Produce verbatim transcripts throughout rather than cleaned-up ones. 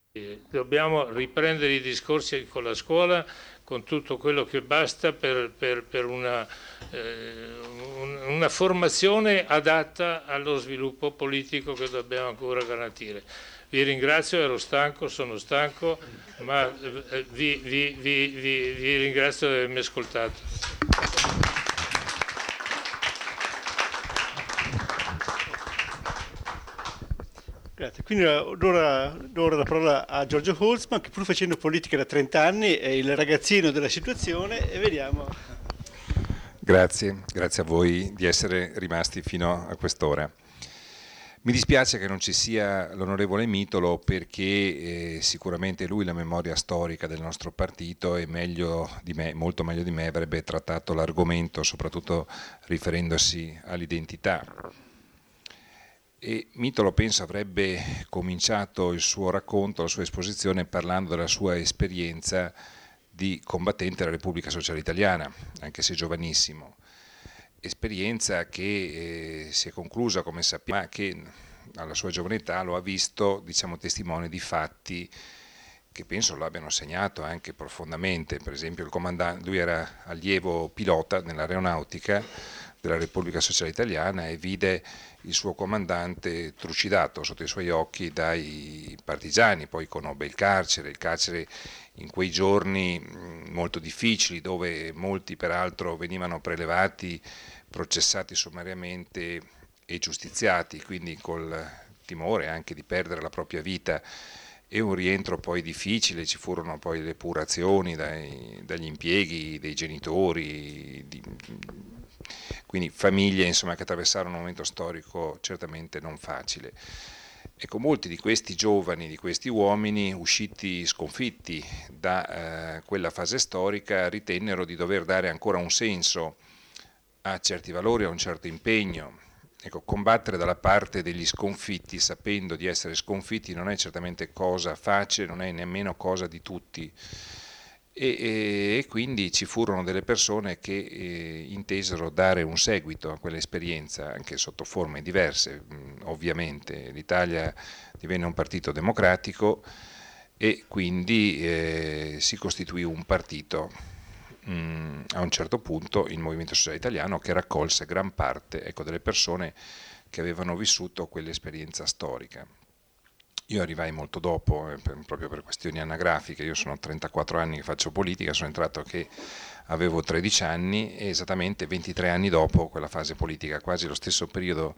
Dobbiamo riprendere i discorsi con la scuola, con tutto quello che basta per, per, per una, eh, una formazione adatta allo sviluppo politico che dobbiamo ancora garantire. Vi ringrazio, ero stanco, sono stanco, ma eh, vi, vi, vi, vi, vi ringrazio di avermi ascoltato. Grazie. Quindi ora do ora la parola a Giorgio Holzman, che pur facendo politica da trenta anni è il ragazzino della situazione, e vediamo. Grazie, grazie a voi di essere rimasti fino a quest'ora. Mi dispiace che non ci sia l'onorevole Mitolo, perché eh, sicuramente lui la memoria storica del nostro partito e meglio di me, molto meglio di me avrebbe trattato l'argomento, soprattutto riferendosi all'identità. E Mitolo penso avrebbe cominciato il suo racconto, la sua esposizione parlando della sua esperienza di combattente della Repubblica Sociale Italiana, anche se giovanissimo. Esperienza che eh, si è conclusa, come sappiamo, ma che alla sua giovane età lo ha visto, diciamo, testimone di fatti che penso lo abbiano segnato anche profondamente. Per esempio il comandante, lui era allievo pilota nell'aeronautica della Repubblica Sociale Italiana e vide il suo comandante trucidato sotto i suoi occhi dai partigiani, poi conobbe il carcere, il carcere in quei giorni molto difficili, dove molti peraltro venivano prelevati, processati sommariamente e giustiziati, quindi col timore anche di perdere la propria vita, e un rientro poi difficile. Ci furono poi le epurazioni dai, dagli impieghi dei genitori, di, quindi famiglie insomma, che attraversarono un momento storico certamente non facile. Ecco, molti di questi giovani, di questi uomini, usciti sconfitti da eh, quella fase storica, ritennero di dover dare ancora un senso a certi valori, a un certo impegno. Ecco, combattere dalla parte degli sconfitti, sapendo di essere sconfitti, non è certamente cosa facile, non è nemmeno cosa di tutti. E, e, e quindi ci furono delle persone che eh, intesero dare un seguito a quell'esperienza, anche sotto forme diverse. Mh, ovviamente l'Italia divenne un partito democratico e quindi eh, si costituì un partito mh, a un certo punto, il Movimento Sociale Italiano, che raccolse gran parte, ecco, delle persone che avevano vissuto quell'esperienza storica. Io arrivai molto dopo, eh, per, proprio per questioni anagrafiche. Io sono trentaquattro anni che faccio politica, sono entrato che avevo tredici anni e esattamente ventitré anni dopo quella fase politica, quasi lo stesso periodo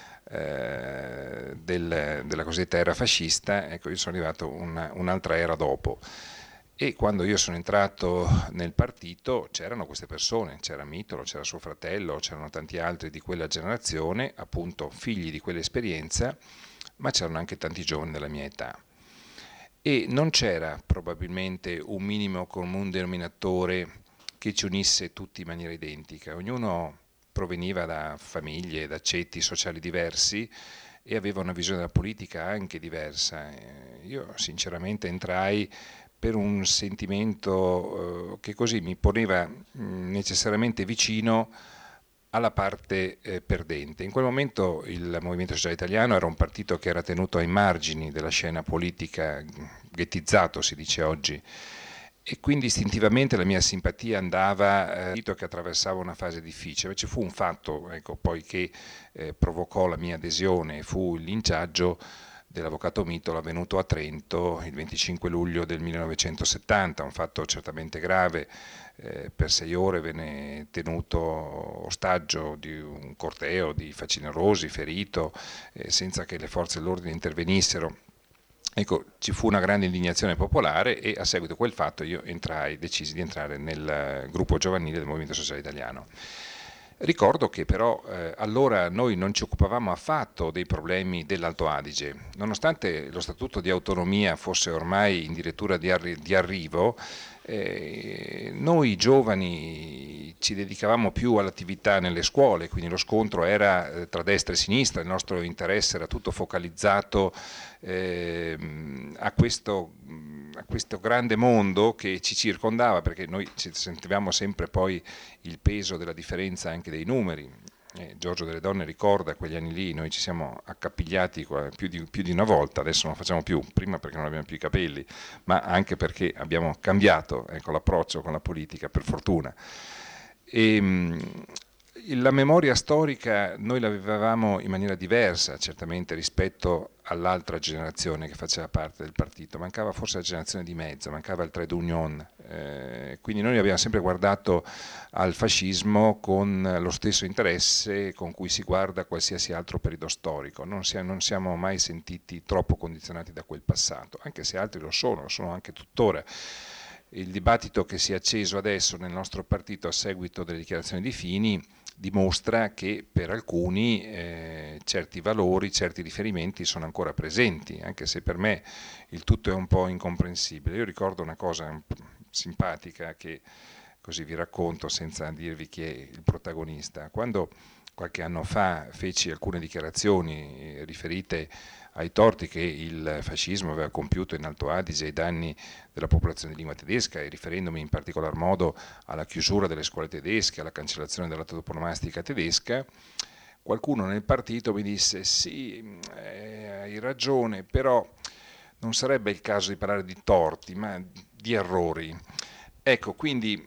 eh, del, della cosiddetta era fascista. Ecco, io sono arrivato una, un'altra era dopo. E quando io sono entrato nel partito c'erano queste persone, c'era Mitolo, c'era suo fratello, c'erano tanti altri di quella generazione, appunto figli di quell'esperienza, ma c'erano anche tanti giovani della mia età. E non c'era probabilmente un minimo comune denominatore che ci unisse tutti in maniera identica. Ognuno proveniva da famiglie, da ceti sociali diversi e aveva una visione della politica anche diversa. Io sinceramente entrai per un sentimento eh, che così mi poneva mh, necessariamente vicino alla parte eh, perdente. In quel momento il Movimento Sociale Italiano era un partito che era tenuto ai margini della scena politica, ghettizzato si dice oggi, e quindi istintivamente la mia simpatia andava eh, che attraversava una fase difficile. Ci fu un fatto, ecco, poi che eh, provocò la mia adesione, fu il linciaggio dell'avvocato Mitolo avvenuto a Trento il venticinque luglio del millenovecentosettanta, un fatto certamente grave. Eh, per sei ore venne tenuto ostaggio di un corteo di facinerosi, ferito, eh, senza che le forze dell'ordine intervenissero. Ecco, ci fu una grande indignazione popolare e a seguito di quel fatto io entrai, decisi di entrare nel gruppo giovanile del Movimento Sociale Italiano. Ricordo che però eh, allora noi non ci occupavamo affatto dei problemi dell'Alto Adige, nonostante lo Statuto di autonomia fosse ormai in dirittura di, arri- di arrivo. Eh, noi giovani ci dedicavamo più all'attività nelle scuole, quindi lo scontro era eh, tra destra e sinistra, il nostro interesse era tutto focalizzato eh, a, questo, a questo grande mondo che ci circondava, perché noi ci sentivamo sempre poi il peso della differenza anche dei numeri. eh, Giorgio delle Donne ricorda quegli anni lì, noi ci siamo accapigliati qua più di, più di una volta, adesso non lo facciamo più, prima perché non abbiamo più i capelli, ma anche perché abbiamo cambiato, ecco, l'approccio con la politica, per fortuna. E, mh, la memoria storica noi l'avevamo in maniera diversa, certamente, rispetto all'altra generazione che faceva parte del partito. Mancava forse la generazione di mezzo, mancava il trade union. Eh, quindi noi abbiamo sempre guardato al fascismo con lo stesso interesse con cui si guarda qualsiasi altro periodo storico. Non siamo, non siamo mai sentiti troppo condizionati da quel passato, anche se altri lo sono, lo sono anche tuttora. Il dibattito che si è acceso adesso nel nostro partito a seguito delle dichiarazioni di Fini dimostra che per alcuni eh, certi valori, certi riferimenti sono ancora presenti, anche se per me il tutto è un po' incomprensibile. Io ricordo una cosa simpatica che così vi racconto senza dirvi chi è il protagonista. Quando qualche anno fa feci alcune dichiarazioni riferite ai torti che il fascismo aveva compiuto in Alto Adige ai danni della popolazione di lingua tedesca, e riferendomi in particolar modo alla chiusura delle scuole tedesche, alla cancellazione della toponomastica tedesca, qualcuno nel partito mi disse: sì, eh, hai ragione, però non sarebbe il caso di parlare di torti, ma di errori. Ecco, quindi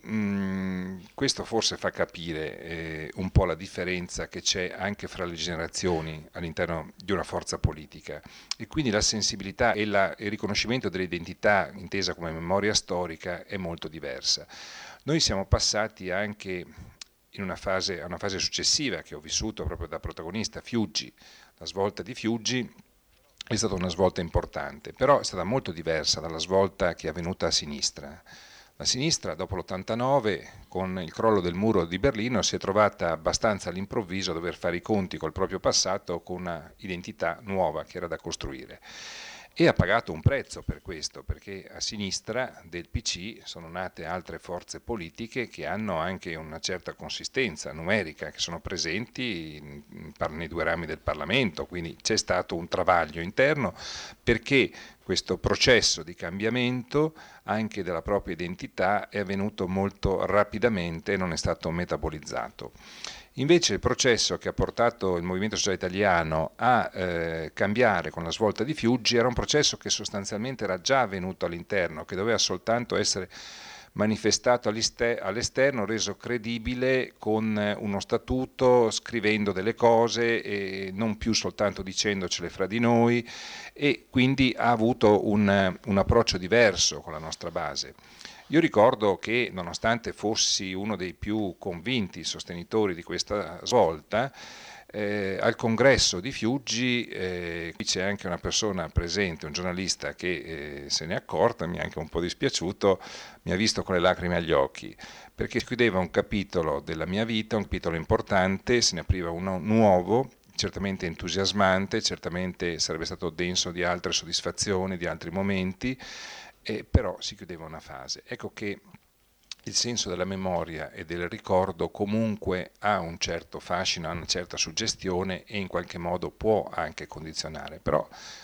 mh, questo forse fa capire eh, un po' la differenza che c'è anche fra le generazioni all'interno di una forza politica, e quindi la sensibilità e la, il riconoscimento dell'identità intesa come memoria storica è molto diversa. Noi siamo passati anche in una fase, a una fase successiva che ho vissuto proprio da protagonista, Fiuggi. La svolta di Fiuggi è stata una svolta importante, però è stata molto diversa dalla svolta che è avvenuta a sinistra. La sinistra, dopo l'ottantanove, con il crollo del muro di Berlino, si è trovata abbastanza all'improvviso a dover fare i conti col proprio passato con una identità nuova che era da costruire. E ha pagato un prezzo per questo, perché a sinistra del P C sono nate altre forze politiche che hanno anche una certa consistenza numerica, che sono presenti nei due rami del Parlamento, quindi c'è stato un travaglio interno perché questo processo di cambiamento anche della propria identità è avvenuto molto rapidamente e non è stato metabolizzato. Invece il processo che ha portato il Movimento Sociale Italiano a eh, cambiare con la svolta di Fiuggi era un processo che sostanzialmente era già avvenuto all'interno, che doveva soltanto essere manifestato all'esterno, reso credibile con uno statuto, scrivendo delle cose e non più soltanto dicendocele fra di noi, e quindi ha avuto un, un approccio diverso con la nostra base. Io ricordo che, nonostante fossi uno dei più convinti sostenitori di questa svolta, eh, al congresso di Fiuggi, eh, qui c'è anche una persona presente, un giornalista che eh, se ne è accorta, mi è anche un po' dispiaciuto, mi ha visto con le lacrime agli occhi, perché si chiudeva un capitolo della mia vita, un capitolo importante, se ne apriva uno nuovo, certamente entusiasmante, certamente sarebbe stato denso di altre soddisfazioni, di altri momenti, Eh, però si chiudeva una fase. Ecco che il senso della memoria e del ricordo comunque ha un certo fascino, ha una certa suggestione e in qualche modo può anche condizionare, però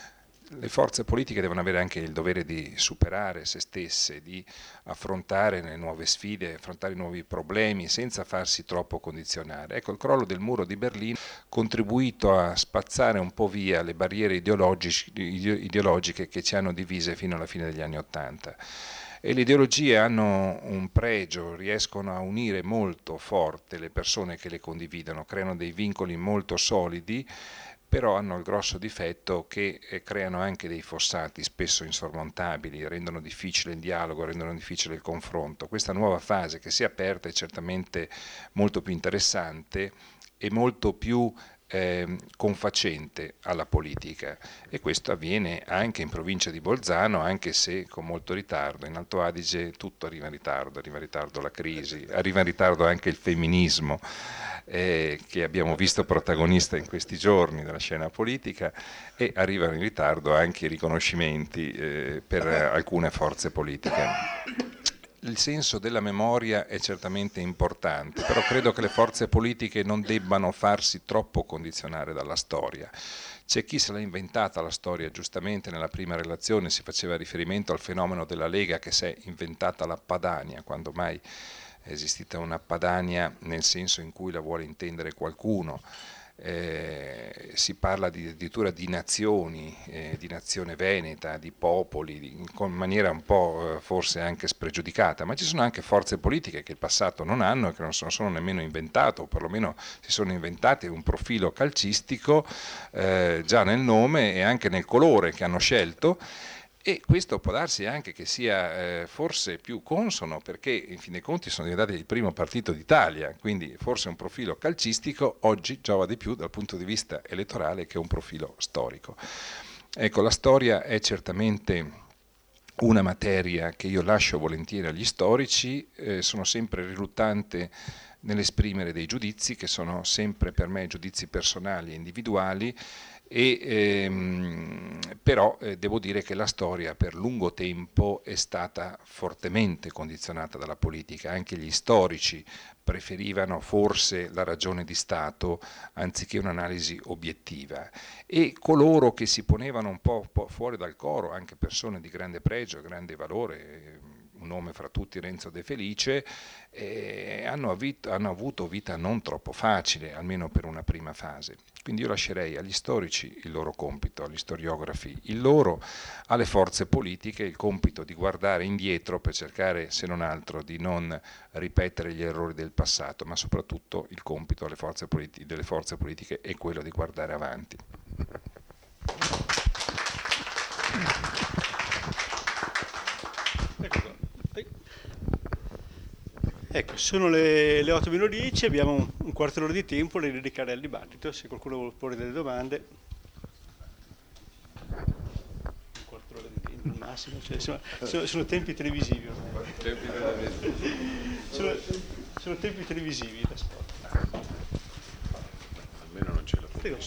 le forze politiche devono avere anche il dovere di superare se stesse, di affrontare le nuove sfide, affrontare i nuovi problemi senza farsi troppo condizionare. Ecco, il crollo del muro di Berlino ha contribuito a spazzare un po' via le barriere ideologiche che ci hanno divise fino alla fine degli anni Ottanta. E le ideologie hanno un pregio, riescono a unire molto forte le persone che le condividono, creano dei vincoli molto solidi, però hanno il grosso difetto che creano anche dei fossati spesso insormontabili, rendono difficile il dialogo, rendono difficile il confronto. Questa nuova fase che si è aperta è certamente molto più interessante e molto più eh, confacente alla politica, e questo avviene anche in provincia di Bolzano, anche se con molto ritardo. In Alto Adige tutto arriva in ritardo, arriva in ritardo la crisi, arriva in ritardo anche il femminismo, eh, che abbiamo visto protagonista in questi giorni della scena politica, e arrivano in ritardo anche i riconoscimenti eh, per alcune forze politiche. il senso della memoria è certamente importante, però credo che le forze politiche non debbano farsi troppo condizionare dalla storia. C'è chi se l'ha inventata la storia, giustamente nella prima relazione si faceva riferimento al fenomeno della Lega che si è inventata la Padania, quando mai è esistita una Padania nel senso in cui la vuole intendere qualcuno. Eh, si parla di, addirittura di nazioni, eh, di nazione veneta, di popoli, di, in maniera un po' eh, forse anche spregiudicata, ma ci sono anche forze politiche che il passato non hanno e che non sono, sono nemmeno inventato, o perlomeno si sono inventate un profilo calcistico eh, già nel nome e anche nel colore che hanno scelto. E questo può darsi anche che sia eh, forse più consono, perché in fin dei conti sono diventati il primo partito d'Italia, quindi forse un profilo calcistico oggi giova di più dal punto di vista elettorale che un profilo storico. Ecco, la storia è certamente una materia che io lascio volentieri agli storici, eh, sono sempre riluttante nell'esprimere dei giudizi, che sono sempre per me giudizi personali e individuali, E, ehm, però eh, devo dire che la storia per lungo tempo è stata fortemente condizionata dalla politica, anche gli storici preferivano forse la ragione di Stato anziché un'analisi obiettiva, e coloro che si ponevano un po', un po' fuori dal coro, anche persone di grande pregio, grande valore, un nome fra tutti Renzo De Felice, eh, hanno, avito, hanno avuto vita non troppo facile, almeno per una prima fase. Quindi io lascerei agli storici il loro compito, agli storiografi il loro, alle forze politiche il compito di guardare indietro per cercare, se non altro, di non ripetere gli errori del passato, ma soprattutto il compito alle forze politi- delle forze politiche è quello di guardare avanti. Ecco, sono le, le otto meno dieci, abbiamo un, un quarto d'ora di tempo da dedicare al dibattito, se qualcuno vuole porre delle domande. Un quarto d'ora di tempo al massimo, cioè, sono, sono, sono tempi televisivi ormai. Tempi televisivi. Sono, sono tempi televisivi da sport. Almeno non c'è la Prego.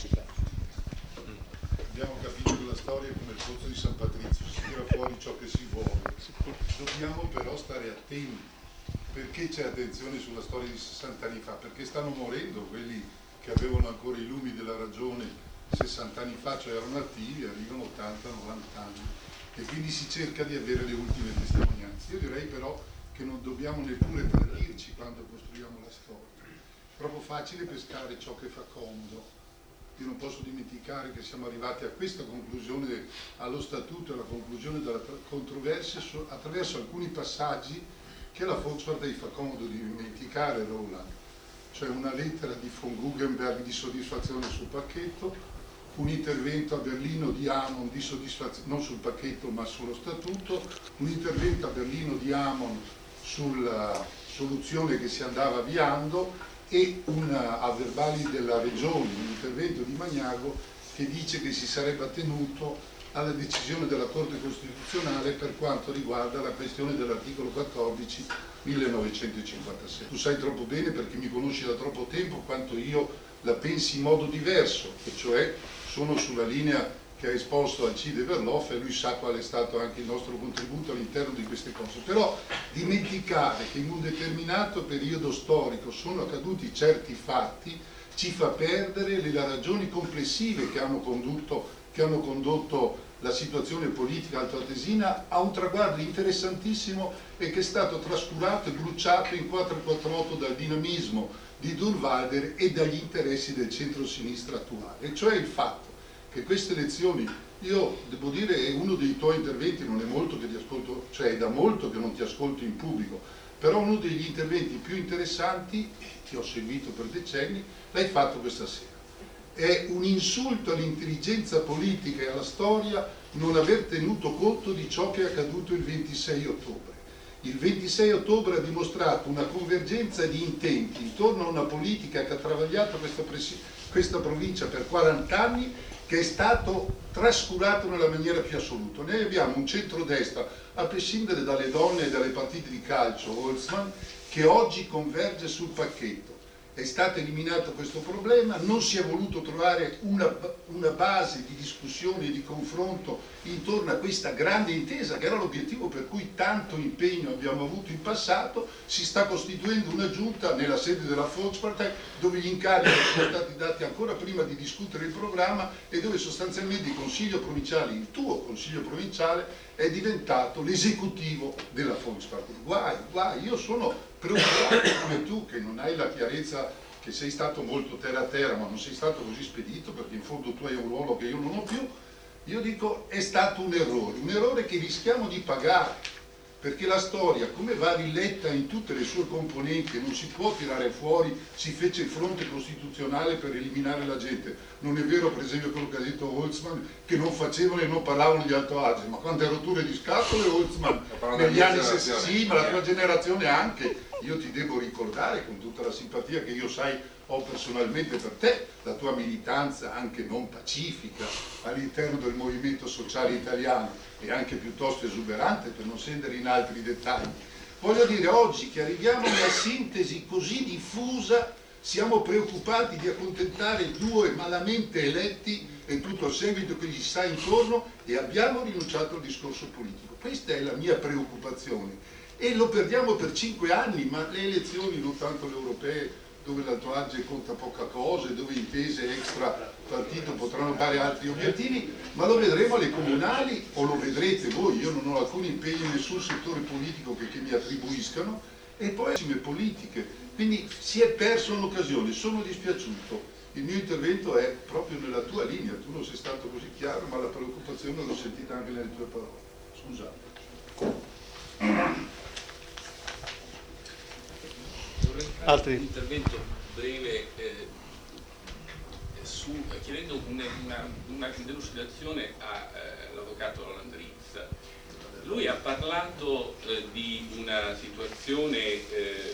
Abbiamo capito che la storia è come il pozzo di San Patrizio, si tira fuori ciò che si vuole. Dobbiamo però stare attenti. Perché c'è attenzione sulla storia di sessanta anni fa? Perché stanno morendo quelli che avevano ancora i lumi della ragione sessanta anni fa, cioè erano attivi, arrivano ottanta novanta anni, e quindi si cerca di avere le ultime testimonianze. Io direi però che non dobbiamo neppure tradirci quando costruiamo la storia. È troppo facile pescare ciò che fa comodo. Io non posso dimenticare che siamo arrivati a questa conclusione allo statuto e alla conclusione della controversia attraverso alcuni passaggi che la Volkswagen fa comodo di dimenticare, Roland, cioè una lettera di von Guggenberg di soddisfazione sul pacchetto, un intervento a Berlino di Hamon di soddisfazione, non sul pacchetto ma sullo statuto, un intervento a Berlino di Hamon sulla soluzione che si andava avviando e un, a verbali della regione, un intervento di Magnago che dice che si sarebbe attenuto alla decisione della Corte Costituzionale per quanto riguarda la questione dell'articolo quattordici millenovecentocinquantasei. Tu sai troppo bene, perché mi conosci da troppo tempo, quanto io la pensi in modo diverso, e cioè sono sulla linea che ha esposto Alcide Verloff, e lui sa qual è stato anche il nostro contributo all'interno di queste cose. Però dimenticare che in un determinato periodo storico sono accaduti certi fatti ci fa perdere le ragioni complessive che hanno condotto che hanno condotto la situazione politica altoatesina a un traguardo interessantissimo e che è stato trascurato e bruciato in quattrocentoquarantotto dal dinamismo di Durnwalder e dagli interessi del centro-sinistra attuale, e cioè il fatto che queste elezioni, io devo dire, è uno dei tuoi interventi, non è molto che ti ascolto, cioè è da molto che non ti ascolto in pubblico, però uno degli interventi più interessanti, e ti ho seguito per decenni, l'hai fatto questa sera. È un insulto all'intelligenza politica e alla storia non aver tenuto conto di ciò che è accaduto il ventisei ottobre. Il ventisei ottobre ha dimostrato una convergenza di intenti intorno a una politica che ha travagliato questa, questa provincia per quaranta anni, che è stato trascurato nella maniera più assoluta. Noi abbiamo un centrodestra, a prescindere dalle donne e dalle partite di calcio, Holzman, che oggi converge sul pacchetto. è stato eliminato questo problema, non si è voluto trovare una, una base di discussione e di confronto intorno a questa grande intesa che era l'obiettivo per cui tanto impegno abbiamo avuto in passato. Si sta costituendo una giunta nella sede della Volkspartei dove gli incarichi sono stati dati ancora prima di discutere il programma e dove sostanzialmente il Consiglio provinciale, il tuo Consiglio provinciale, è diventato l'esecutivo della Volkspartei. Guai, guai, io sono preoccupato come tu che non hai la chiarezza, che sei stato molto terra a terra ma non sei stato così spedito, perché in fondo tu hai un ruolo che io non ho più. Io dico è stato un errore, un errore che rischiamo di pagare, perché la storia come va riletta in tutte le sue componenti, non si può tirare fuori si fece il fronte costituzionale per eliminare la gente. Non è vero per esempio quello che ha detto Holzman, che non facevano e non parlavano di Alto Adige, ma quante rotture di scatole Holzman negli anni sessanta, sì, ma la tua generazione anche. Io ti devo ricordare con tutta la simpatia che io sai ho personalmente per te, la tua militanza anche non pacifica all'interno del movimento sociale italiano e anche piuttosto esuberante, per non scendere in altri dettagli. Voglio dire, oggi che arriviamo a una sintesi così diffusa, siamo preoccupati di accontentare due malamente eletti e tutto il seguito che gli sta intorno e abbiamo rinunciato al discorso politico. Questa è la mia preoccupazione e lo perdiamo per cinque anni, ma le elezioni, non tanto le europee, dove l'Alto Adige conta poca cosa, dove intese extra partito potranno dare altri obiettivi, ma lo vedremo alle comunali o lo vedrete voi. Io non ho alcun impegno in nessun settore politico che, che mi attribuiscano, e poi le politiche. Quindi si è perso un'occasione, sono dispiaciuto. Il mio intervento è proprio nella tua linea, tu non sei stato così chiaro, ma la preoccupazione l'ho sentita anche nelle tue parole. Scusate. Altri? Un intervento breve eh, su, chiedendo una, una, una delucidazione all'avvocato eh, Roland Ritz. Lui ha parlato eh, di una situazione eh,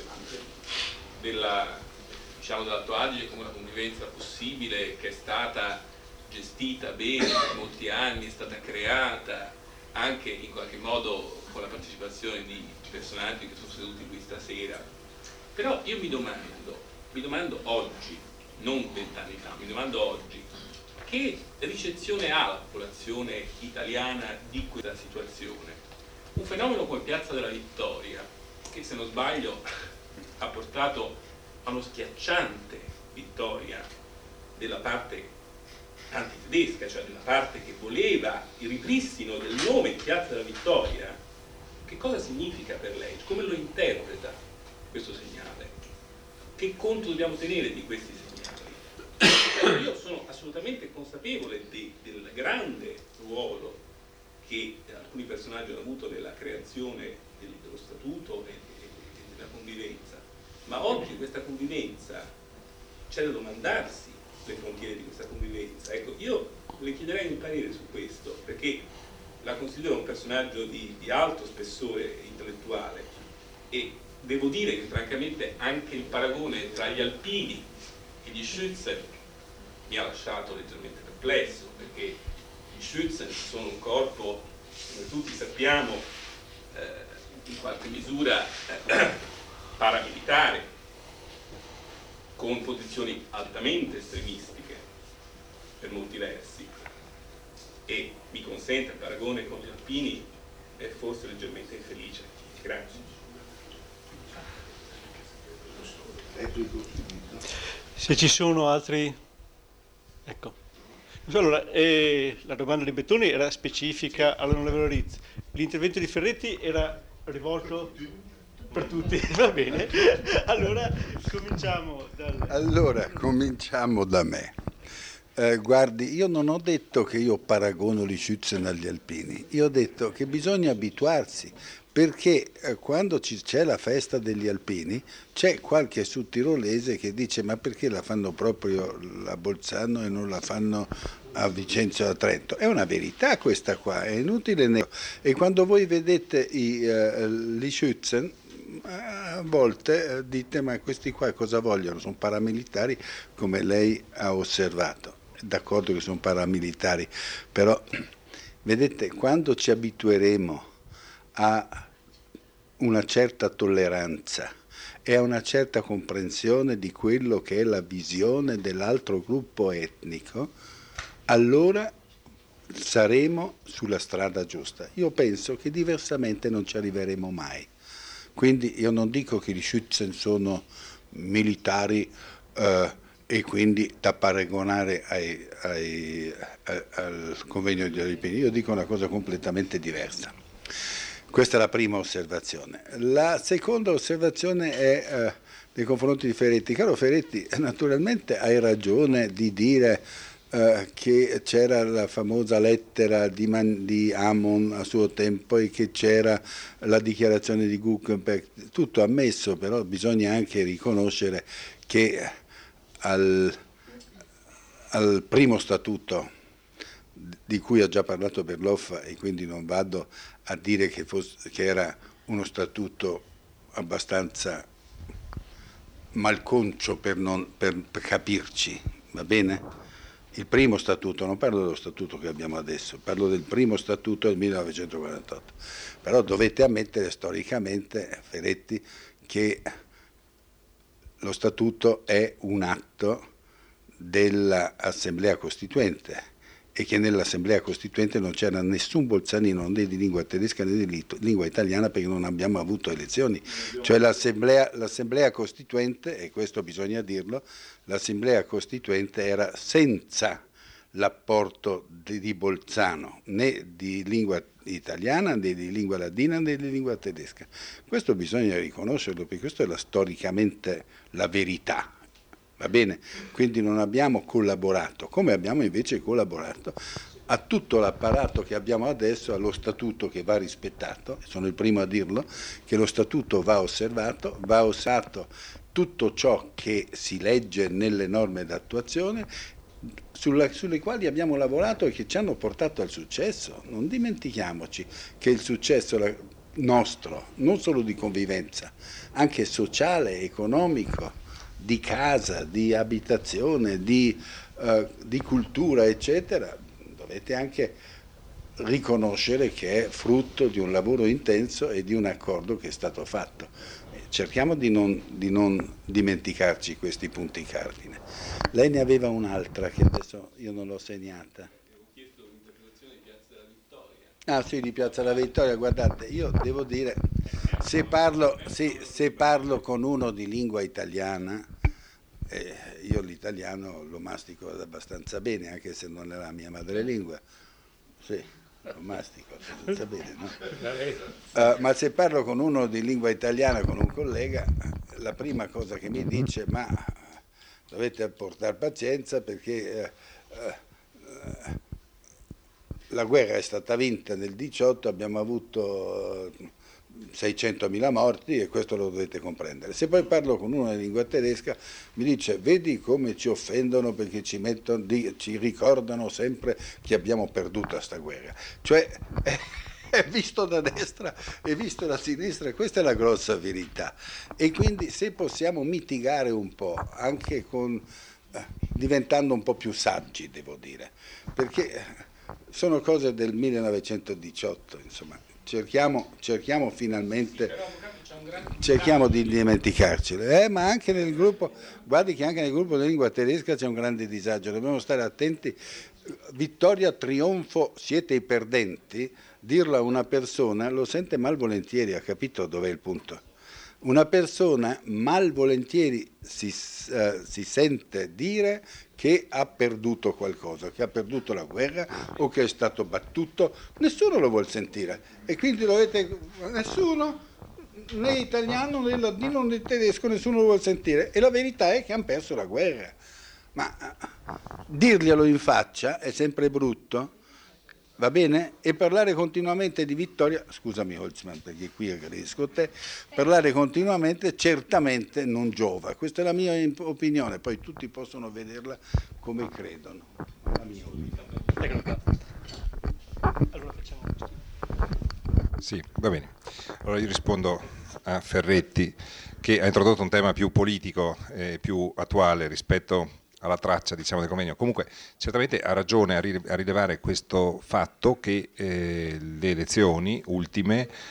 della, diciamo, dell'Alto Adige come una convivenza possibile che è stata gestita bene per molti anni, è stata creata anche in qualche modo con la partecipazione di personaggi che sono seduti qui stasera. Però io mi domando, mi domando oggi, non vent'anni fa, mi domando oggi, che ricezione ha la popolazione italiana di questa situazione? Un fenomeno come Piazza della Vittoria, che se non sbaglio ha portato a uno schiacciante vittoria della parte antitedesca, cioè della parte che voleva il ripristino del nome di Piazza della Vittoria, che cosa significa per lei? Come lo interpreta questo segnale? Che conto dobbiamo tenere di questi segnali? Io sono assolutamente consapevole di, del grande ruolo che alcuni personaggi hanno avuto nella creazione del, dello statuto e, e, e della convivenza, ma oggi questa convivenza c'è da domandarsi le frontiere di questa convivenza. Ecco, io le chiederei un parere su questo, perché la considero un personaggio di, di alto spessore intellettuale e devo dire che francamente anche il paragone tra gli alpini e gli Schützen mi ha lasciato leggermente perplesso, perché gli Schützen sono un corpo, come tutti sappiamo, eh, in qualche misura eh, paramilitare, con posizioni altamente estremistiche per molti versi, e mi consente il paragone con gli alpini è forse leggermente infelice. Grazie. Se ci sono altri, ecco. Allora, eh, la domanda di Bettoni era specifica all'onorevole Ritz, l'intervento di Ferretti era rivolto per tutti, va bene. Allora cominciamo dal... Allora cominciamo da me. Eh, guardi, io non ho detto che io paragono gli Schützen agli alpini, io ho detto che bisogna abituarsi, perché eh, quando ci, c'è la festa degli alpini c'è qualche sudtirolese che dice ma perché la fanno proprio a Bolzano e non la fanno a Vicenza o a Trento? È una verità questa qua, è inutile ne... E quando voi vedete i, eh, gli Schützen, a volte dite ma questi qua cosa vogliono? Sono paramilitari, come lei ha osservato. D'accordo che sono paramilitari, però vedete, quando ci abitueremo a una certa tolleranza e a una certa comprensione di quello che è la visione dell'altro gruppo etnico, allora saremo sulla strada giusta. Io penso che diversamente non ci arriveremo mai. Quindi io non dico che gli Schützen sono militari eh, e quindi da paragonare ai, ai, a, al convegno di Alpini, io dico una cosa completamente diversa. Questa è la prima osservazione. La seconda osservazione è eh, nei confronti di Ferretti. Caro Ferretti, naturalmente hai ragione di dire eh, che c'era la famosa lettera di, Man, di Amon a suo tempo e che c'era la dichiarazione di Gutenberg, tutto ammesso, però bisogna anche riconoscere che al, al primo statuto di cui ha già parlato Berloffa, e quindi non vado a dire che, fosse, che era uno statuto abbastanza malconcio per, non, per, per capirci, va bene? Il primo statuto, non parlo dello statuto che abbiamo adesso, parlo del primo statuto del millenovecentoquarantotto, però dovete ammettere storicamente, Ferretti, che lo statuto è un atto dell'Assemblea Costituente e che nell'Assemblea Costituente non c'era nessun Bolzanino né di lingua tedesca né di lingua italiana, perché non abbiamo avuto elezioni. Cioè l'Assemblea, l'Assemblea Costituente, e questo bisogna dirlo, l'Assemblea Costituente era senza l'apporto di, di Bolzano, né di lingua italiana, né di lingua ladina, né di lingua tedesca. Questo bisogna riconoscerlo, perché questo è la, storicamente la verità. Va bene? Quindi non abbiamo collaborato, come abbiamo invece collaborato a tutto l'apparato che abbiamo adesso, allo statuto che va rispettato, sono il primo a dirlo, che lo statuto va osservato, va osservato tutto ciò che si legge nelle norme d'attuazione, sulla, sulle quali abbiamo lavorato e che ci hanno portato al successo. Non dimentichiamoci che il successo nostro, non solo di convivenza, anche sociale, economico, di casa, di abitazione, di, uh, di cultura, eccetera, dovete anche riconoscere che è frutto di un lavoro intenso e di un accordo che è stato fatto. Cerchiamo di non, di non dimenticarci questi punti cardine. Lei ne aveva un'altra che adesso io non l'ho segnata. Avevo chiesto l'interpretazione di Piazza della Vittoria. Ah sì, di Piazza della Vittoria, guardate, io devo dire, se parlo, se, se parlo con uno di lingua italiana, eh, io l'italiano lo mastico abbastanza bene, anche se non è la mia madrelingua, sì, lo mastico abbastanza bene, no? Uh, ma se parlo con uno di lingua italiana, con un collega, la prima cosa che mi dice, ma dovete portare pazienza perché uh, uh, la guerra è stata vinta nel diciotto, abbiamo avuto seicentomila morti e questo lo dovete comprendere. Se poi parlo con uno in lingua tedesca mi dice vedi come ci offendono perché ci, mettono, ci ricordano sempre che abbiamo perduto sta guerra. Cioè è, è visto da destra e visto da sinistra, questa è la grossa verità. E quindi se possiamo mitigare un po', anche con, eh, diventando un po' più saggi, devo dire, perché sono cose del millenovecentodiciotto, insomma, cerchiamo, cerchiamo finalmente, cerchiamo di dimenticarcele, eh, ma anche nel gruppo, guardi che anche nel gruppo di lingua tedesca c'è un grande disagio, dobbiamo stare attenti. Vittoria, trionfo, siete i perdenti, dirlo a una persona lo sente malvolentieri, ha capito dov'è il punto? Una persona malvolentieri si, uh, si sente dire che ha perduto qualcosa, che ha perduto la guerra o che è stato battuto, nessuno lo vuol sentire e quindi dovete, nessuno, né italiano né ladino né tedesco, nessuno lo vuol sentire e la verità è che hanno perso la guerra, ma dirglielo in faccia è sempre brutto. Va bene? E parlare continuamente di vittoria, scusami Holzman perché qui aggredisco te, parlare continuamente certamente non giova, questa è la mia opinione, poi tutti possono vederla come credono. La mia opinione. Allora facciamo questo. Sì, va bene. Allora io rispondo a Ferretti che ha introdotto un tema più politico e più attuale rispetto alla traccia, diciamo, del convegno. Comunque certamente ha ragione a rilevare questo fatto che eh, le elezioni ultime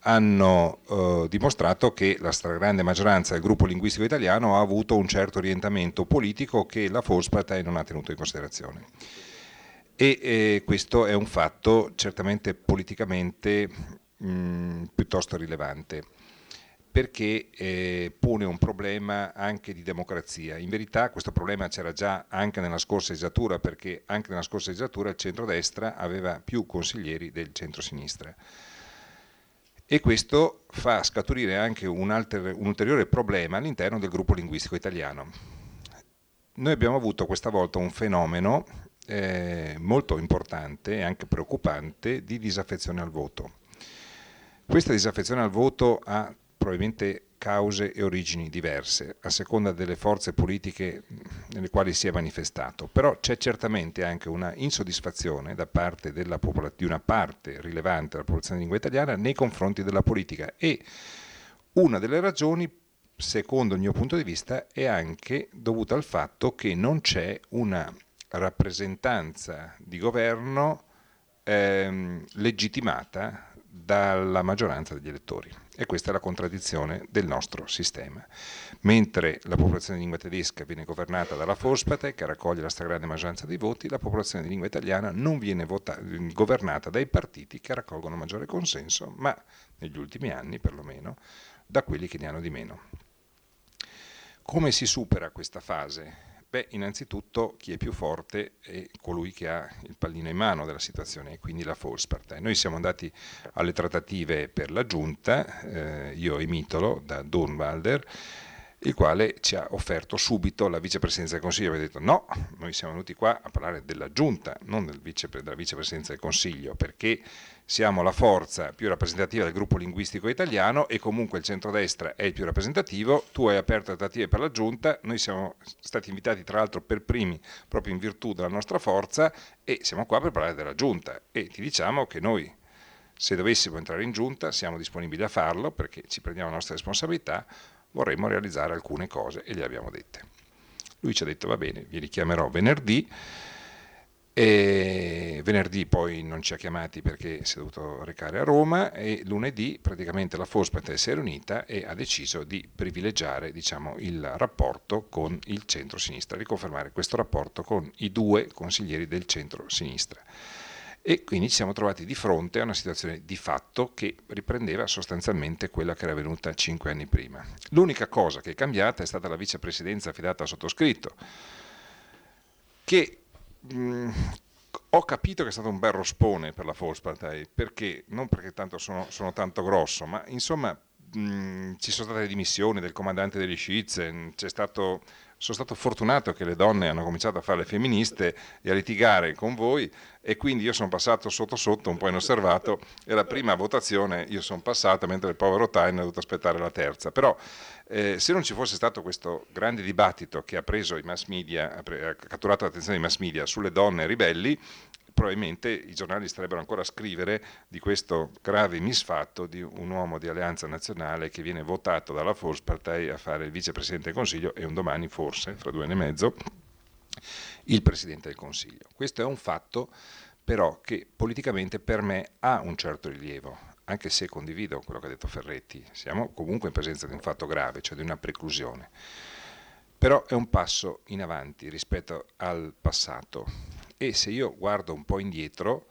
hanno eh, dimostrato che la stragrande maggioranza del gruppo linguistico italiano ha avuto un certo orientamento politico che la Volkspartei non ha tenuto in considerazione. E eh, questo è un fatto certamente politicamente mh, piuttosto rilevante, perché eh, pone un problema anche di democrazia. In verità questo problema c'era già anche nella scorsa legislatura, perché anche nella scorsa legislatura il centrodestra aveva più consiglieri del centrosinistra. E questo fa scaturire anche un, alter, un ulteriore problema all'interno del gruppo linguistico italiano. Noi abbiamo avuto questa volta un fenomeno eh, molto importante e anche preoccupante di disaffezione al voto. Questa disaffezione al voto ha probabilmente cause e origini diverse a seconda delle forze politiche nelle quali si è manifestato, però c'è certamente anche una insoddisfazione da parte della popol- di una parte rilevante della popolazione di lingua italiana nei confronti della politica, e una delle ragioni, secondo il mio punto di vista, è anche dovuta al fatto che non c'è una rappresentanza di governo ehm, legittimata dalla maggioranza degli elettori. E questa è la contraddizione del nostro sistema. Mentre la popolazione di lingua tedesca viene governata dalla Volkspartei, che raccoglie la stragrande maggioranza dei voti, la popolazione di lingua italiana non viene vota- governata dai partiti che raccolgono maggiore consenso, ma negli ultimi anni perlomeno da quelli che ne hanno di meno. Come si supera questa fase? Beh, innanzitutto chi è più forte è colui che ha il pallino in mano della situazione, e quindi la Volkspartei. Noi siamo andati alle trattative per la giunta, eh, io e Mitolo, da Dornwalder, il quale ci ha offerto subito la vicepresidenza del Consiglio. Aveva detto no, noi siamo venuti qua a parlare della giunta, non del vice, della vicepresidenza del Consiglio, perché siamo la forza più rappresentativa del gruppo linguistico italiano e comunque il centrodestra è il più rappresentativo. Tu hai aperto le trattative per la giunta, noi siamo stati invitati tra l'altro per primi proprio in virtù della nostra forza, e siamo qua per parlare della giunta, e ti diciamo che noi, se dovessimo entrare in giunta, siamo disponibili a farlo perché ci prendiamo la nostra responsabilità, vorremmo realizzare alcune cose e le abbiamo dette. Lui ci ha detto va bene, vi richiamerò venerdì, e venerdì poi non ci ha chiamati perché si è dovuto recare a Roma, e lunedì praticamente la Volkspartei si è riunita e ha deciso di privilegiare, diciamo, il rapporto con il centro-sinistra, riconfermare questo rapporto con i due consiglieri del centro-sinistra. E quindi ci siamo trovati di fronte a una situazione di fatto che riprendeva sostanzialmente quella che era avvenuta cinque anni prima. L'unica cosa che è cambiata è stata la vicepresidenza affidata al sottoscritto, che mh, ho capito che è stato un bel rospone per la Volkspartei, perché non perché tanto sono, sono tanto grosso, ma insomma mh, ci sono state le dimissioni del comandante degli Schützen, c'è stato... Sono stato fortunato che le donne hanno cominciato a fare le femministe e a litigare con voi, e quindi io sono passato sotto sotto un po' inosservato, e la prima votazione io sono passata mentre il povero Tain ha dovuto aspettare la terza. Però eh, se non ci fosse stato questo grande dibattito che ha preso i mass media, ha, pre- ha catturato l'attenzione dei mass media sulle donne ribelli, probabilmente i giornali starebbero ancora a scrivere di questo grave misfatto di un uomo di Alleanza Nazionale che viene votato dalla Volkspartei a fare il vicepresidente del Consiglio, e un domani forse, fra due anni e mezzo, il Presidente del Consiglio. Questo è un fatto però che politicamente per me ha un certo rilievo, anche se condivido quello che ha detto Ferretti. Siamo comunque in presenza di un fatto grave, cioè di una preclusione. Però è un passo in avanti rispetto al passato, e se io guardo un po' indietro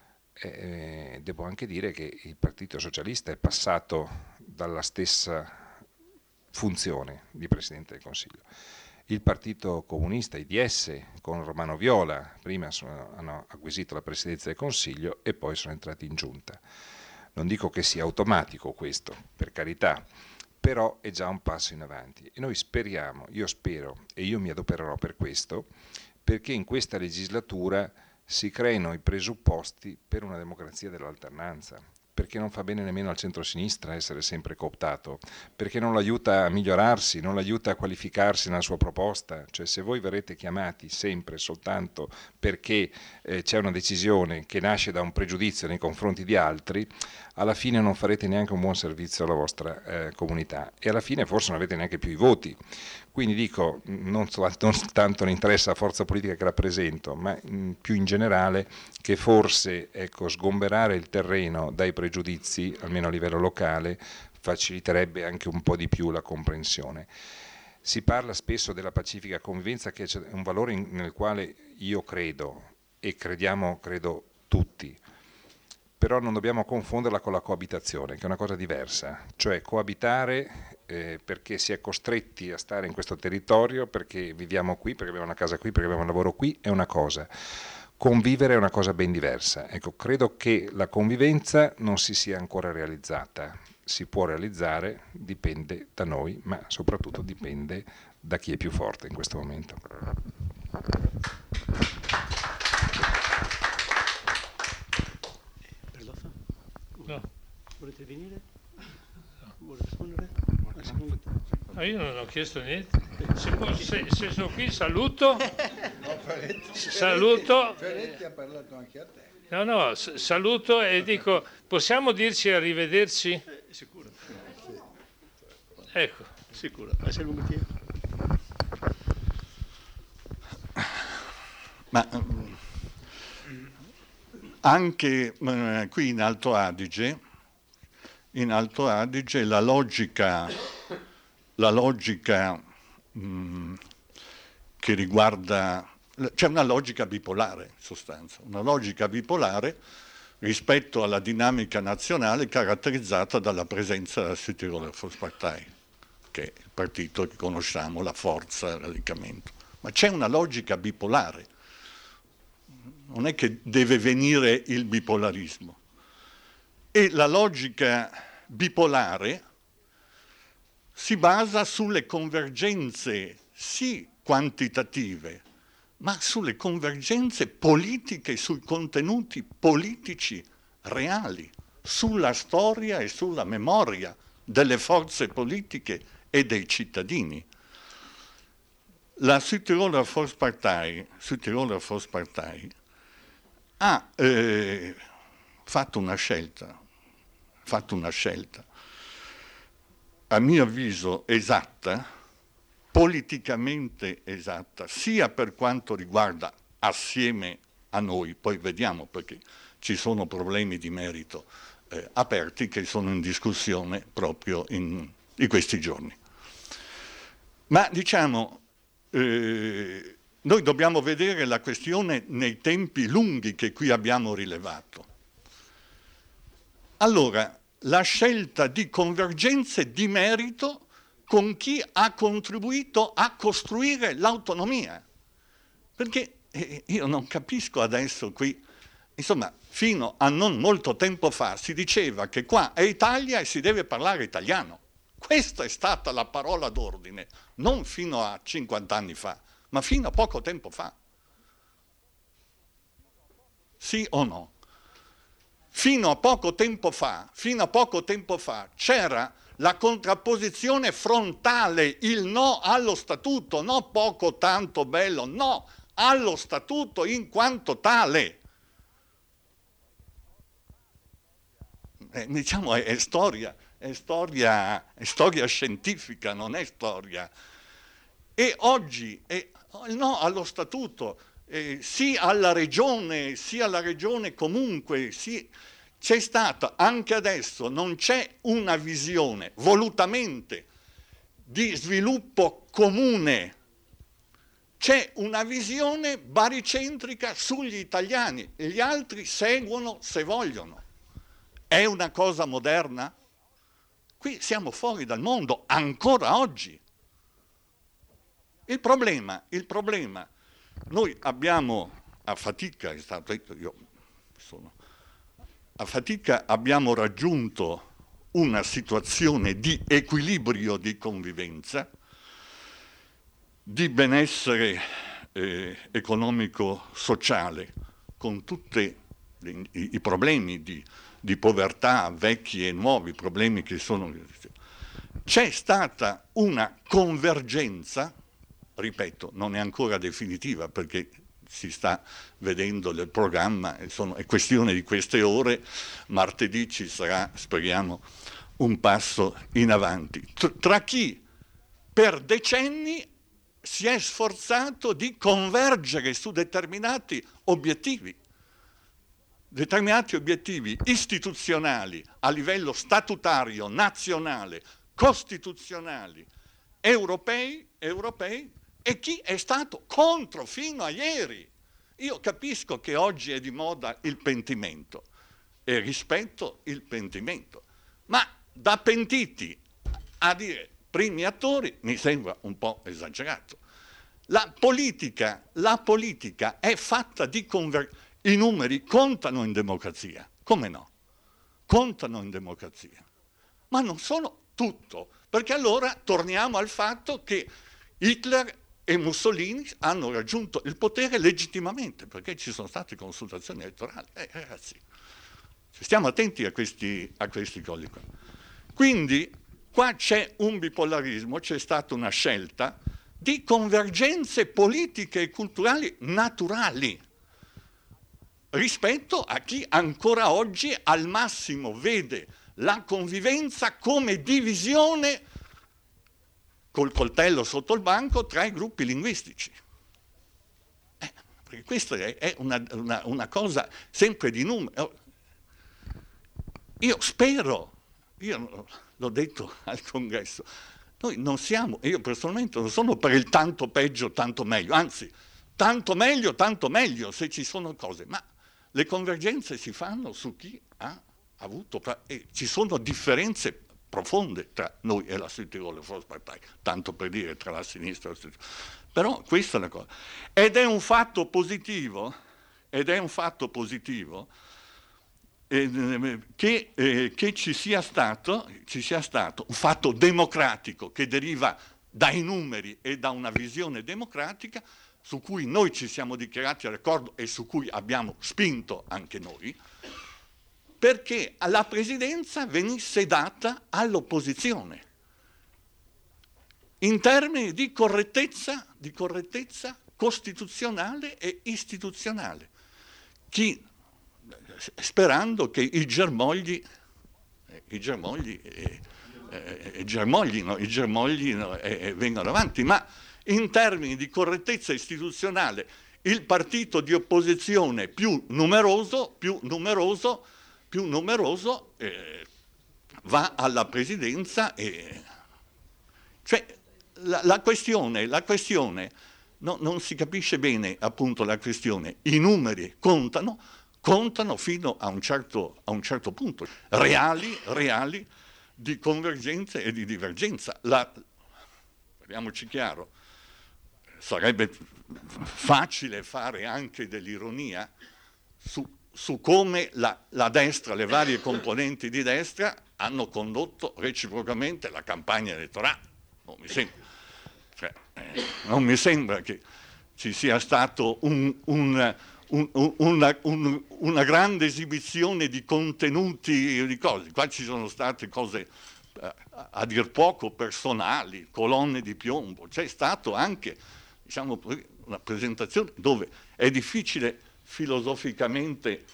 eh, devo anche dire che il Partito Socialista è passato dalla stessa funzione di Presidente del Consiglio. Il Partito Comunista, I D S, con Romano Viola, prima sono, hanno acquisito la Presidenza del Consiglio e poi sono entrati in giunta. Non dico che sia automatico questo, per carità, però è già un passo in avanti, e noi speriamo, io spero e io mi adopererò per questo, perché in questa legislatura si creino i presupposti per una democrazia dell'alternanza, perché non fa bene nemmeno al centro-sinistra essere sempre cooptato, perché non lo aiuta a migliorarsi, non lo aiuta a qualificarsi nella sua proposta. Cioè, se voi verrete chiamati sempre soltanto perché eh, c'è una decisione che nasce da un pregiudizio nei confronti di altri, alla fine non farete neanche un buon servizio alla vostra eh, comunità, e alla fine forse non avete neanche più i voti. Quindi dico, non, non tanto ne interessa la forza politica che rappresento, ma più in generale che forse ecco, sgomberare il terreno dai pregiudizi, almeno a livello locale, faciliterebbe anche un po' di più la comprensione. Si parla spesso della pacifica convivenza, che è un valore in, nel quale io credo, e crediamo, credo tutti, però non dobbiamo confonderla con la coabitazione, che è una cosa diversa, cioè coabitare eh, perché si è costretti a stare in questo territorio, perché viviamo qui, perché abbiamo una casa qui, perché abbiamo un lavoro qui, è una cosa. Convivere è una cosa ben diversa. Ecco, credo che la convivenza non si sia ancora realizzata. Si può realizzare, dipende da noi, ma soprattutto dipende da chi è più forte in questo momento. No. Volete venire? Vuole rispondere? Ah, io non ho chiesto niente. Se, può, se, se sono qui saluto. No, Ferretti, saluto. Ferretti ha parlato anche a te. No, no, saluto e dico, possiamo dirci arrivederci? Eh, sicuro. Ecco. Sicuro. Ma sei un motivo? Ma anche eh, qui in Alto Adige, in Alto Adige la logica, la logica mh, che riguarda, c'è una logica bipolare in sostanza, una logica bipolare rispetto alla dinamica nazionale caratterizzata dalla presenza della Südtiroler Volkspartei, che è il partito che conosciamo, la forza, il radicamento. Ma c'è una logica bipolare. Non è che deve venire il bipolarismo. E la logica bipolare si basa sulle convergenze, sì quantitative, ma sulle convergenze politiche, sui contenuti politici reali, sulla storia e sulla memoria delle forze politiche e dei cittadini. La Südtiroler Volkspartei, Südtiroler Volkspartei ha eh, fatto una scelta, fatto una scelta, a mio avviso esatta, politicamente esatta, sia per quanto riguarda assieme a noi, poi vediamo perché ci sono problemi di merito eh, aperti che sono in discussione proprio in, in questi giorni. Ma diciamo, eh, noi dobbiamo vedere la questione nei tempi lunghi che qui abbiamo rilevato. Allora, la scelta di convergenze di merito con chi ha contribuito a costruire l'autonomia. Perché eh, io non capisco adesso qui, insomma, fino a non molto tempo fa si diceva che qua è Italia e si deve parlare italiano. Questa è stata la parola d'ordine, non fino a cinquanta anni fa, ma fino a poco tempo fa. Sì o no? Fino a poco tempo fa, fino a poco tempo fa c'era la contrapposizione frontale, il no allo statuto, no poco tanto bello, no allo statuto in quanto tale. Eh, diciamo è, è storia, è storia, è storia scientifica, non è storia. E oggi è il no allo statuto, eh, sì alla regione, sì alla regione comunque, sì. C'è stata, anche adesso non c'è una visione volutamente di sviluppo comune, c'è una visione baricentrica sugli italiani, gli altri seguono se vogliono. È una cosa moderna? Qui siamo fuori dal mondo, ancora oggi. Il problema, il problema, noi abbiamo a fatica, è stato detto, io sono... A fatica abbiamo raggiunto una situazione di equilibrio di convivenza, di benessere eh, economico-sociale, con tutti i, i problemi di, di povertà, vecchi e nuovi problemi che sono. C'è stata una convergenza, ripeto, non è ancora definitiva perché si sta vedendo il programma, sono, è questione di queste ore, martedì ci sarà, speriamo, un passo in avanti. Tra chi per decenni si è sforzato di convergere su determinati obiettivi, determinati obiettivi istituzionali a livello statutario, nazionale, costituzionali, europei, europei, e chi è stato contro fino a ieri. Io capisco che oggi è di moda il pentimento e rispetto il pentimento, ma da pentiti a dire primi attori mi sembra un po' esagerato. La politica, la politica è fatta di convergenza. I numeri contano in democrazia, come no? Contano in democrazia, ma non sono tutto, perché allora torniamo al fatto che Hitler e Mussolini hanno raggiunto il potere legittimamente, perché ci sono state consultazioni elettorali. Eh, ragazzi, stiamo attenti a questi, a questi cose qua. Quindi qua c'è un bipolarismo, c'è stata una scelta di convergenze politiche e culturali naturali rispetto a chi ancora oggi al massimo vede la convivenza come divisione col coltello sotto il banco tra i gruppi linguistici. Eh, perché questa è, è una, una, una cosa sempre di numero. Io spero, io l'ho detto al congresso, noi non siamo, io personalmente non sono per il tanto peggio, tanto meglio, anzi, tanto meglio, tanto meglio se ci sono cose, ma le convergenze si fanno su chi ha avuto, e ci sono differenze profonde tra noi e la Südtiroler Volkspartei, tanto per dire tra la sinistra e la sinistra. Però questa è la cosa. Ed è un fatto positivo, ed è un fatto positivo eh, che, eh, che ci sia stato, ci sia stato un fatto democratico che deriva dai numeri e da una visione democratica su cui noi ci siamo dichiarati d'accordo e su cui abbiamo spinto anche noi, perché la presidenza venisse data all'opposizione in termini di correttezza, di correttezza costituzionale e istituzionale, chi, sperando che i germogli, i germogli, eh, eh, i germogli, no, i germogli no, eh, vengano avanti, ma in termini di correttezza istituzionale il partito di opposizione più numeroso, più numeroso, più numeroso eh, va alla presidenza e cioè la, la questione, la questione no, non si capisce bene appunto la questione, i numeri contano, contano fino a un certo, a un certo punto, reali, reali di convergenza e di divergenza. La, parliamoci chiaro, sarebbe facile fare anche dell'ironia su, su come la, la destra, le varie componenti di destra hanno condotto reciprocamente la campagna elettorale. Non mi sembra, cioè, eh, non mi sembra che ci sia stato un, un, un, una, un, una grande esibizione di contenuti, di cose. Qua ci sono state cose eh, a dir poco personali, colonne di piombo. C'è stato anche, diciamo, una presentazione dove è difficile filosoficamente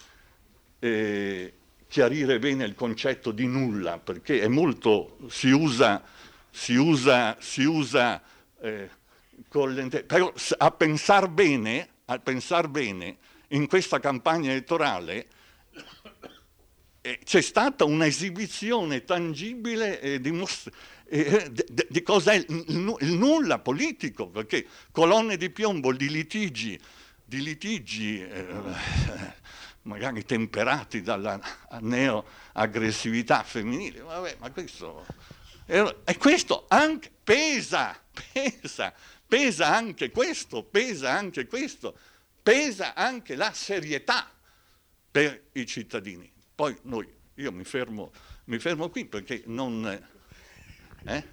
eh, chiarire bene il concetto di nulla, perché è molto, si usa, si usa, si usa eh, con le, però a pensar bene, a pensar bene in questa campagna elettorale eh, c'è stata un'esibizione tangibile eh, di most- Eh, di, di cos'è il, il, il nulla politico, perché colonne di piombo di litigi, di litigi eh, magari temperati dalla neo-aggressività femminile, vabbè, ma questo, eh, e questo anche pesa, pesa, pesa anche questo, pesa anche questo, pesa anche la serietà per i cittadini. Poi noi, io mi fermo, mi fermo qui perché non... Eh?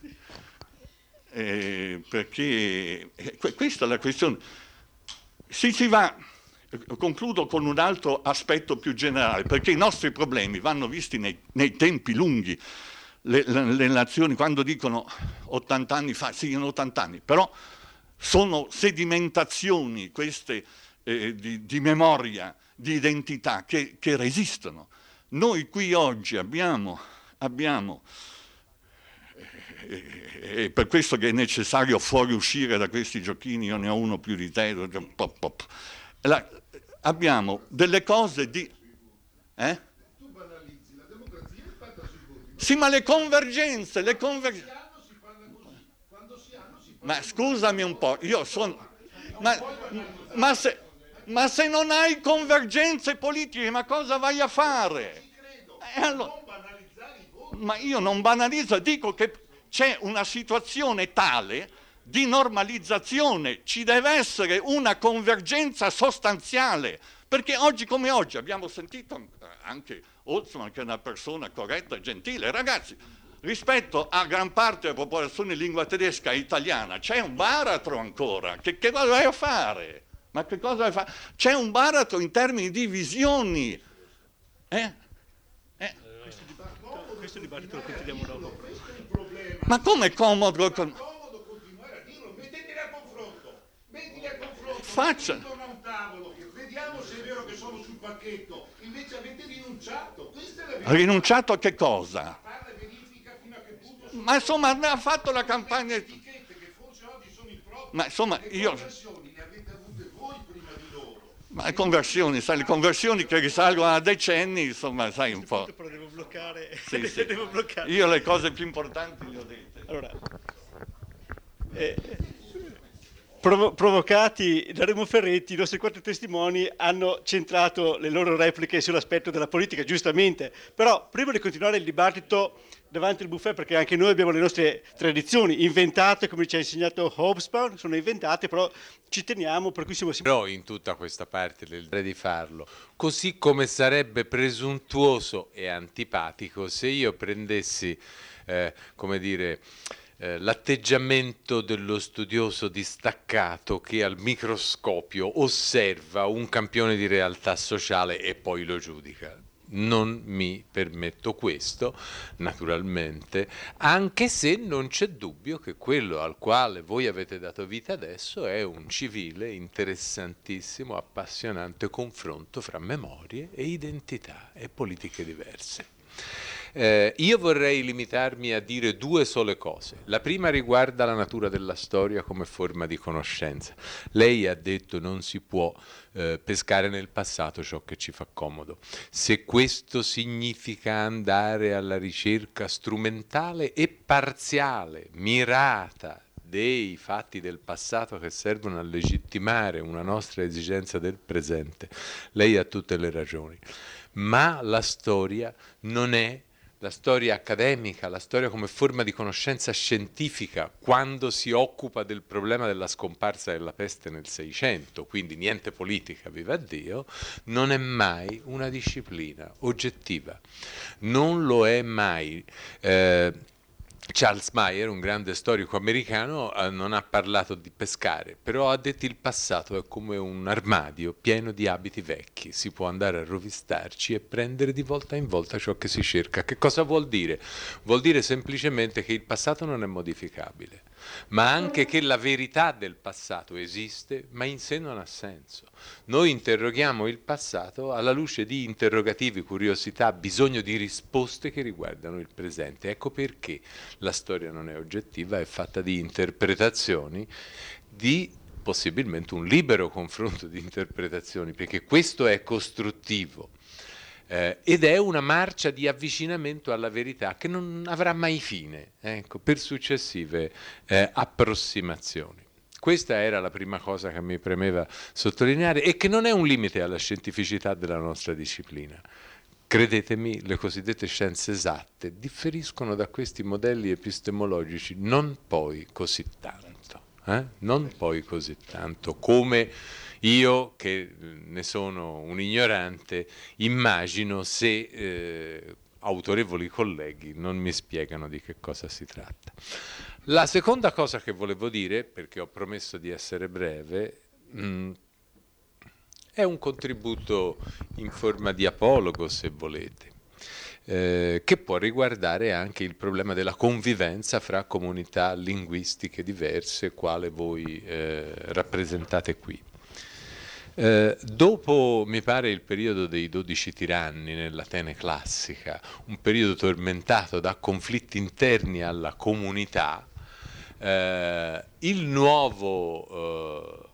Eh, perché eh, questa è la questione. Si ci va, concludo con un altro aspetto più generale, perché i nostri problemi vanno visti nei, nei tempi lunghi. Le, le, le nazioni quando dicono ottanta anni fa, sì, in ottanta anni, però sono sedimentazioni queste eh, di, di memoria, di identità che, che resistono. Noi qui oggi abbiamo, abbiamo è per questo che è necessario fuoriuscire da questi giochini, io ne ho uno più di te, pop, pop. La, abbiamo delle cose di... Eh? Tu banalizzi, la democrazia è fatta sui voti. Sì, ma le convergenze, le convergenze... Si parla così, quando si hanno si parla. Ma scusami un po', io sono... Ma, ma, se, ma se non hai convergenze politiche, ma cosa vai a fare? Eh, allora, ma io non banalizzo, dico che c'è una situazione tale di normalizzazione, ci deve essere una convergenza sostanziale, perché oggi come oggi abbiamo sentito anche Holtzman, che è una persona corretta e gentile, ragazzi, rispetto a gran parte della popolazione in lingua tedesca e italiana c'è un baratro ancora, che, che cosa vai a fare? Ma che cosa vai a fare? C'è un baratro in termini di visioni. Eh? Eh? Questo dibattito, questo dibattito lo continuiamo dopo. Questo è il problema. Ma come comodo? È comodo continuare a dirlo, metteteli a confronto, mettili a confronto, Faccia. intorno a un tavolo, vediamo se è vero che sono sul pacchetto, invece avete rinunciato, questa è la verità. Rinunciato a che cosa? Parla e verifica fino a che punto sono Ma insomma ha fatto la campagna... etichette che forse oggi sono improprie. Ma insomma Le io... conversioni le avete avute voi prima di loro. Ma le conversioni, sai, le conversioni che risalgono a decenni, insomma, sai un po'. Però devo bloccare. Sì, sì. devo bloccare. Io le cose più importanti le ho dette. Allora, eh, provo- provocati da Remo Ferretti, i nostri quattro testimoni hanno centrato le loro repliche sull'aspetto della politica, giustamente. Però prima di continuare il dibattito davanti al buffet, perché anche noi abbiamo le nostre tradizioni inventate, come ci ha insegnato Hobsbawm, sono inventate, però ci teniamo, per cui siamo sempre... Però in tutta questa parte del di farlo, così come sarebbe presuntuoso e antipatico se io prendessi, eh, come dire, eh, l'atteggiamento dello studioso distaccato che al microscopio osserva un campione di realtà sociale e poi lo giudica. Non mi permetto questo, naturalmente, anche se non c'è dubbio che quello al quale voi avete dato vita adesso è un civile, interessantissimo, appassionante confronto fra memorie e identità e politiche diverse. Eh, io vorrei limitarmi a dire due sole cose. La prima riguarda la natura della storia come forma di conoscenza. Lei ha detto non si può eh, pescare nel passato ciò che ci fa comodo. Se questo significa andare alla ricerca strumentale e parziale, mirata, dei fatti del passato che servono a legittimare una nostra esigenza del presente, lei ha tutte le ragioni. Ma la storia non è la storia accademica, la storia come forma di conoscenza scientifica, quando si occupa del problema della scomparsa della peste nel Seicento, quindi niente politica, viva Dio, non è mai una disciplina oggettiva. Non lo è mai. Eh, Charles Maier, un grande storico americano, eh, non ha parlato di pescare, però ha detto il passato è come un armadio pieno di abiti vecchi, si può andare a rovistarci e prendere di volta in volta ciò che si cerca. Che cosa vuol dire? Vuol dire semplicemente che il passato non è modificabile, ma anche che la verità del passato esiste, ma in sé non ha senso. Noi interroghiamo il passato alla luce di interrogativi, curiosità, bisogno di risposte che riguardano il presente. Ecco perché la storia non è oggettiva, è fatta di interpretazioni, di possibilmente un libero confronto di interpretazioni, perché questo è costruttivo. Eh, ed è una marcia di avvicinamento alla verità che non avrà mai fine, ecco, per successive eh, approssimazioni. Questa era la prima cosa che mi premeva sottolineare e che non è un limite alla scientificità della nostra disciplina. Credetemi, le cosiddette scienze esatte differiscono da questi modelli epistemologici non poi così tanto, eh? non poi così tanto come io, che ne sono un ignorante, immagino se eh, autorevoli colleghi non mi spiegano di che cosa si tratta. La seconda cosa che volevo dire, perché ho promesso di essere breve, mh, è un contributo in forma di apologo, se volete, eh, che può riguardare anche il problema della convivenza fra comunità linguistiche diverse, quale voi eh, rappresentate qui. Eh, dopo, mi pare, il periodo dei dodici tiranni nell'Atene classica, un periodo tormentato da conflitti interni alla comunità, eh, il nuovo, eh,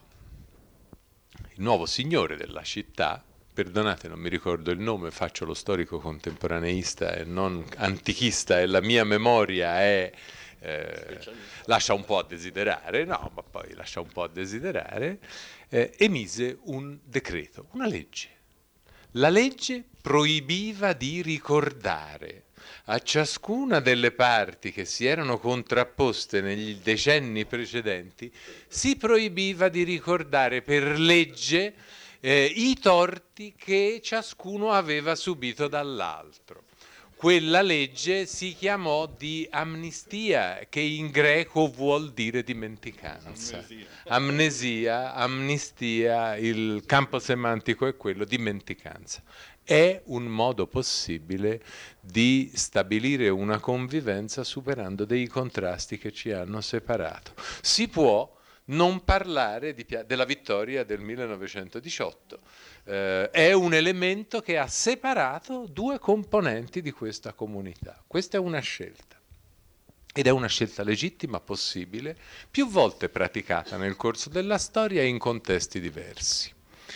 il nuovo signore della città, perdonate non mi ricordo il nome, faccio lo storico contemporaneista e non antichista e la mia memoria è... Eh, lascia un po' a desiderare, no, ma poi lascia un po' a desiderare, eh, emise un decreto, una legge. La legge proibiva di ricordare a ciascuna delle parti che si erano contrapposte negli decenni precedenti, si proibiva di ricordare per legge eh, i torti che ciascuno aveva subito dall'altro. Quella legge si chiamò di amnistia, che in greco vuol dire dimenticanza. Amnesia, amnesia, amnistia, il campo semantico è quello, dimenticanza. È un modo possibile di stabilire una convivenza superando dei contrasti che ci hanno separato. Si può non parlare di, della vittoria del millenovecentodiciotto. Eh, è un elemento che ha separato due componenti di questa comunità. Questa è una scelta. Ed è una scelta legittima, possibile, più volte praticata nel corso della storia e in contesti diversi.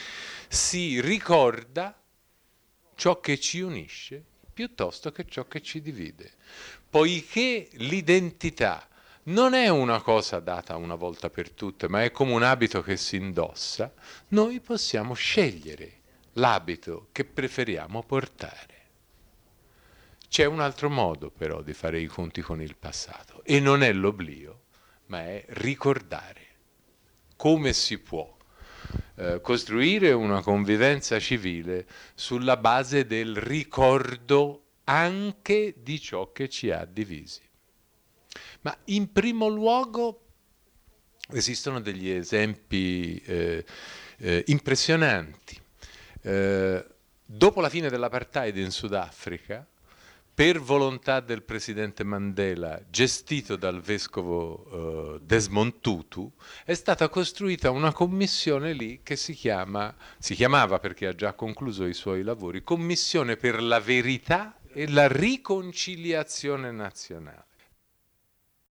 Si ricorda ciò che ci unisce piuttosto che ciò che ci divide, poiché l'identità non è una cosa data una volta per tutte, ma è come un abito che si indossa, noi possiamo scegliere l'abito che preferiamo portare. C'è un altro modo però di fare i conti con il passato, e non è l'oblio, ma è ricordare. Come si può eh, costruire una convivenza civile sulla base del ricordo anche di ciò che ci ha divisi? Ma in primo luogo esistono degli esempi eh, eh, impressionanti. Eh, dopo la fine dell'apartheid in Sudafrica, per volontà del presidente Mandela, gestito dal vescovo eh, Desmond Tutu, è stata costruita una commissione lì che si chiama, si chiamava, perché ha già concluso i suoi lavori, Commissione per la verità e la riconciliazione nazionale.